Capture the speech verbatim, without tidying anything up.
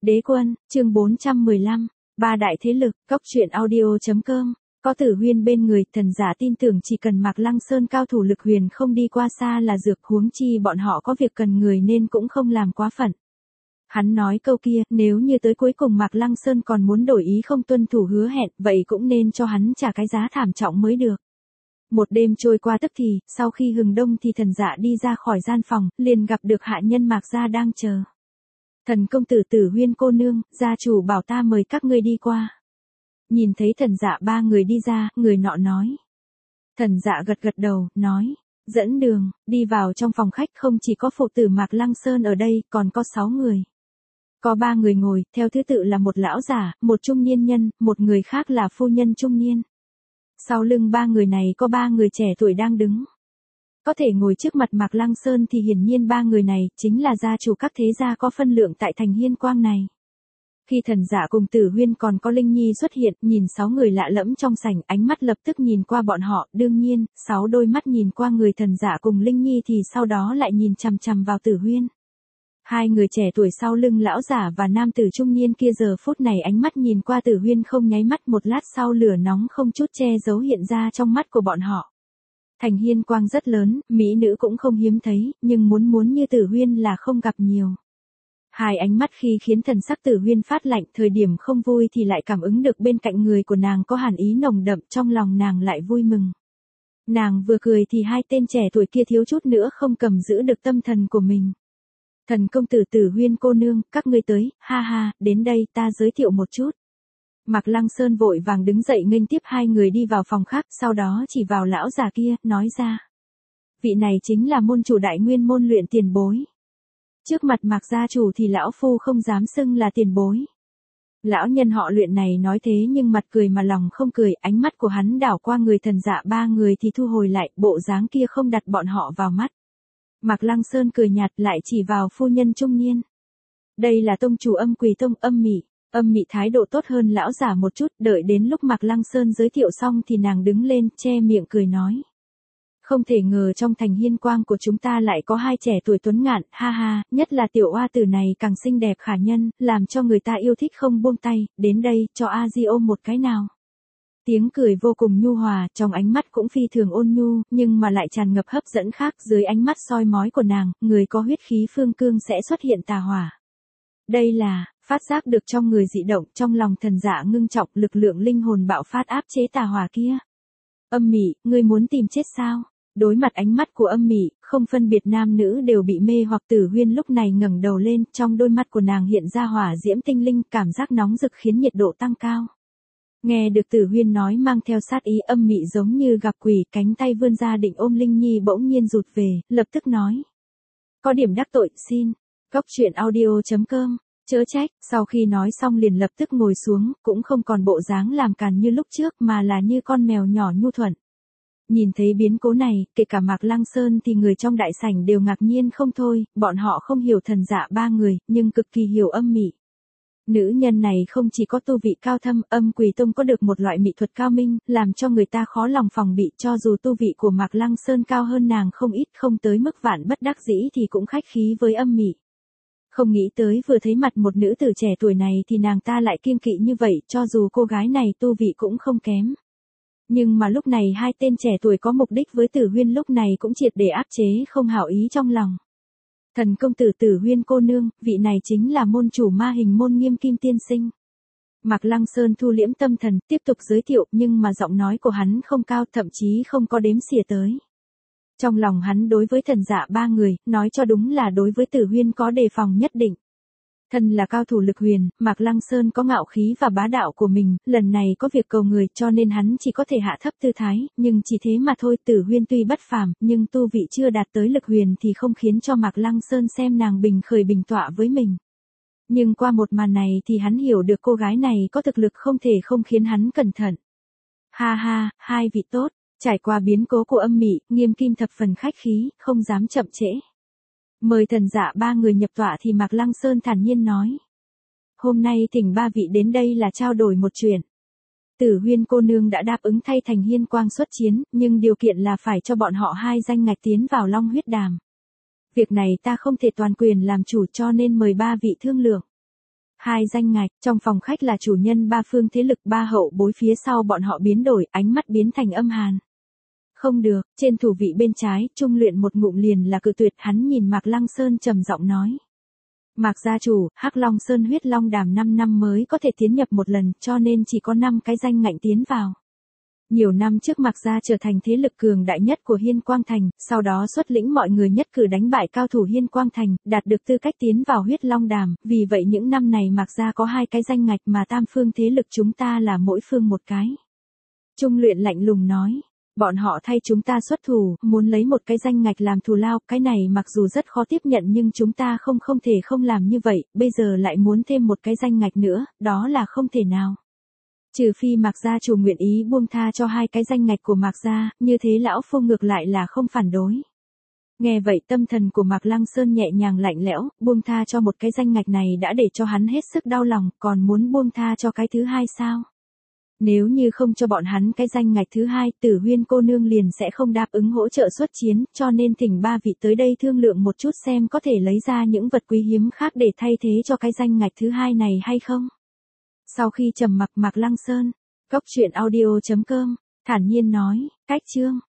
Đế quân, chương bốn trăm mười lăm, ba đại thế lực, cốc truyện audio chấm com. Có Tử Huyên bên người, thần giả tin tưởng chỉ cần Mạc Lăng Sơn cao thủ lực huyền không đi qua xa là dược, huống chi bọn họ có việc cần người nên cũng không làm quá phận. Hắn nói câu kia, nếu như tới cuối cùng Mạc Lăng Sơn còn muốn đổi ý không tuân thủ hứa hẹn, vậy cũng nên cho hắn trả cái giá thảm trọng mới được. Một đêm trôi qua tức thì, sau khi hừng đông thì thần dạ đi ra khỏi gian phòng, liền gặp được hạ nhân Mạc gia đang chờ. Thần công tử Tử Huyên cô nương, gia chủ bảo ta mời các ngươi đi qua. Nhìn thấy thần dạ ba người đi ra, người nọ nói. Thần dạ gật gật đầu, nói, dẫn đường, đi vào trong phòng khách không chỉ có phụ tử Mạc Lăng Sơn ở đây, còn có sáu người. Có ba người ngồi, theo thứ tự là một lão giả, một trung niên nhân, một người khác là phu nhân trung niên. Sau lưng ba người này có ba người trẻ tuổi đang đứng. Có thể ngồi trước mặt Mạc Lăng Sơn thì hiển nhiên ba người này chính là gia chủ các thế gia có phân lượng tại thành Hiên Quang này. Khi thần giả cùng Tử Huyên còn có Linh Nhi xuất hiện, nhìn sáu người lạ lẫm trong sảnh, ánh mắt lập tức nhìn qua bọn họ, đương nhiên, sáu đôi mắt nhìn qua người thần giả cùng Linh Nhi thì sau đó lại nhìn chằm chằm vào Tử Huyên. Hai người trẻ tuổi sau lưng lão giả và nam tử trung niên kia giờ phút này ánh mắt nhìn qua Tử Huyên không nháy mắt, một lát sau lửa nóng không chút che giấu hiện ra trong mắt của bọn họ. Thành Hiên Quang rất lớn, mỹ nữ cũng không hiếm thấy, nhưng muốn muốn như Tử Huyên là không gặp nhiều. Hai ánh mắt khi khiến thần sắc Tử Huyên phát lạnh, thời điểm không vui thì lại cảm ứng được bên cạnh người của nàng có hàn ý nồng đậm, trong lòng nàng lại vui mừng. Nàng vừa cười thì hai tên trẻ tuổi kia thiếu chút nữa không cầm giữ được tâm thần của mình. Thần công tử Tử Huyên cô nương, các ngươi tới, ha ha, đến đây ta giới thiệu một chút. Mạc Lăng Sơn vội vàng đứng dậy nghênh tiếp hai người đi vào phòng khác, sau đó chỉ vào lão già kia, nói ra. Vị này chính là môn chủ đại nguyên môn luyện tiền bối. Trước mặt Mạc gia chủ thì lão phu không dám xưng là tiền bối. Lão nhân họ luyện này nói thế nhưng mặt cười mà lòng không cười, ánh mắt của hắn đảo qua người thần dạ ba người thì thu hồi lại, bộ dáng kia không đặt bọn họ vào mắt. Mạc Lăng Sơn cười nhạt lại chỉ vào phu nhân trung niên. Đây là tông chủ Âm Quỳ Tông, Âm Mị. Âm Mị thái độ tốt hơn lão giả một chút, đợi đến lúc Mạc Lăng Sơn giới thiệu xong thì nàng đứng lên, che miệng cười nói. Không thể ngờ trong thành Hiên Quang của chúng ta lại có hai trẻ tuổi tuấn ngạn, ha ha, nhất là tiểu oa tử này càng xinh đẹp khả nhân, làm cho người ta yêu thích không buông tay, đến đây, cho A Di ôm một cái nào. Tiếng cười vô cùng nhu hòa, trong ánh mắt cũng phi thường ôn nhu, nhưng mà lại tràn ngập hấp dẫn khác, dưới ánh mắt soi mói của nàng, người có huyết khí phương cương sẽ xuất hiện tà hỏa. Đây là, phát giác được trong người dị động, trong lòng thần dạ ngưng trọng, lực lượng linh hồn bạo phát áp chế tà hỏa kia. Âm Mị, ngươi muốn tìm chết sao? Đối mặt ánh mắt của Âm Mị, không phân biệt nam nữ đều bị mê hoặc. Tử Huyên lúc này ngẩng đầu lên, trong đôi mắt của nàng hiện ra hỏa diễm tinh linh, cảm giác nóng rực khiến nhiệt độ tăng cao. Nghe được Tử Huyên nói mang theo sát ý, Âm Mị giống như gặp quỷ, cánh tay vươn ra định ôm Linh Nhi bỗng nhiên rụt về, lập tức nói. Có điểm đắc tội, xin. Cốc truyện audio chấm com. Chớ trách, sau khi nói xong liền lập tức ngồi xuống, cũng không còn bộ dáng làm càn như lúc trước mà là như con mèo nhỏ nhu thuận. Nhìn thấy biến cố này, kể cả Mạc Lăng Sơn thì người trong đại sảnh đều ngạc nhiên không thôi, bọn họ không hiểu thần dạ ba người, nhưng cực kỳ hiểu Âm Mị. Nữ nhân này không chỉ có tu vị cao thâm, Âm Quỳ Tông có được một loại mỹ thuật cao minh, làm cho người ta khó lòng phòng bị, cho dù tu vị của Mạc Lăng Sơn cao hơn nàng không ít, không tới mức vạn bất đắc dĩ thì cũng khách khí với Âm Mị. Không nghĩ tới vừa thấy mặt một nữ tử trẻ tuổi này thì nàng ta lại kiêng kỵ như vậy, cho dù cô gái này tu vị cũng không kém. Nhưng mà lúc này hai tên trẻ tuổi có mục đích với Tử Huyên lúc này cũng triệt để áp chế không hảo ý trong lòng. Thần công tử Tử Huyên cô nương, vị này chính là môn chủ ma hình môn Nghiêm Kim tiên sinh. Mạc Lăng Sơn thu liễm tâm thần, tiếp tục giới thiệu, nhưng mà giọng nói của hắn không cao, thậm chí không có đếm xỉa tới. Trong lòng hắn đối với thần dạ ba người, nói cho đúng là đối với Tử Huyên có đề phòng nhất định. Thân là cao thủ lực huyền, Mạc Lăng Sơn có ngạo khí và bá đạo của mình, lần này có việc cầu người cho nên hắn chỉ có thể hạ thấp tư thái, nhưng chỉ thế mà thôi. Tử Huyên tuy bất phàm, nhưng tu vị chưa đạt tới lực huyền thì không khiến cho Mạc Lăng Sơn xem nàng bình khởi bình tọa với mình. Nhưng qua một màn này thì hắn hiểu được cô gái này có thực lực không thể không khiến hắn cẩn thận. Ha ha, hai vị tốt, trải qua biến cố của Âm Mị, Nghiêm Kim thập phần khách khí, không dám chậm trễ. Mời thần dạ ba người nhập tọa thì Mạc Lăng Sơn thản nhiên nói. Hôm nay thỉnh ba vị đến đây là trao đổi một chuyện. Tử Huyên cô nương đã đáp ứng thay thành Hiên Quang xuất chiến, nhưng điều kiện là phải cho bọn họ hai danh ngạch tiến vào Long huyết đàm. Việc này ta không thể toàn quyền làm chủ cho nên mời ba vị thương lượng. Hai danh ngạch, trong phòng khách là chủ nhân ba phương thế lực, ba hậu bối phía sau bọn họ biến đổi, ánh mắt biến thành âm hàn. Không được, trên thủ vị bên trái, Trung Luyện một ngụm liền là cự tuyệt, hắn nhìn Mạc Lăng Sơn trầm giọng nói. Mạc gia chủ, Hắc Long Sơn huyết long đàm năm năm mới có thể tiến nhập một lần, cho nên chỉ có năm cái danh ngạch tiến vào. Nhiều năm trước Mạc gia trở thành thế lực cường đại nhất của Hiên Quang Thành, sau đó xuất lĩnh mọi người nhất cử đánh bại cao thủ Hiên Quang Thành, đạt được tư cách tiến vào huyết long đàm, vì vậy những năm này Mạc gia có hai cái danh ngạch mà tam phương thế lực chúng ta là mỗi phương một cái. Trung Luyện lạnh lùng nói. Bọn họ thay chúng ta xuất thủ, muốn lấy một cái danh ngạch làm thù lao, cái này mặc dù rất khó tiếp nhận nhưng chúng ta không không thể không làm như vậy, bây giờ lại muốn thêm một cái danh ngạch nữa, đó là không thể nào. Trừ phi Mạc gia chủ nguyện ý buông tha cho hai cái danh ngạch của Mạc gia, như thế lão phu ngược lại là không phản đối. Nghe vậy tâm thần của Mạc Lăng Sơn nhẹ nhàng lạnh lẽo, buông tha cho một cái danh ngạch này đã để cho hắn hết sức đau lòng, còn muốn buông tha cho cái thứ hai sao? Nếu như không cho bọn hắn cái danh ngạch thứ hai, Tử Huyên cô nương liền sẽ không đáp ứng hỗ trợ xuất chiến, cho nên thỉnh ba vị tới đây thương lượng một chút xem có thể lấy ra những vật quý hiếm khác để thay thế cho cái danh ngạch thứ hai này hay không. Sau khi trầm mặc Mạc Lăng Sơn, cốc truyện audio chấm com, thản nhiên nói, cách chương.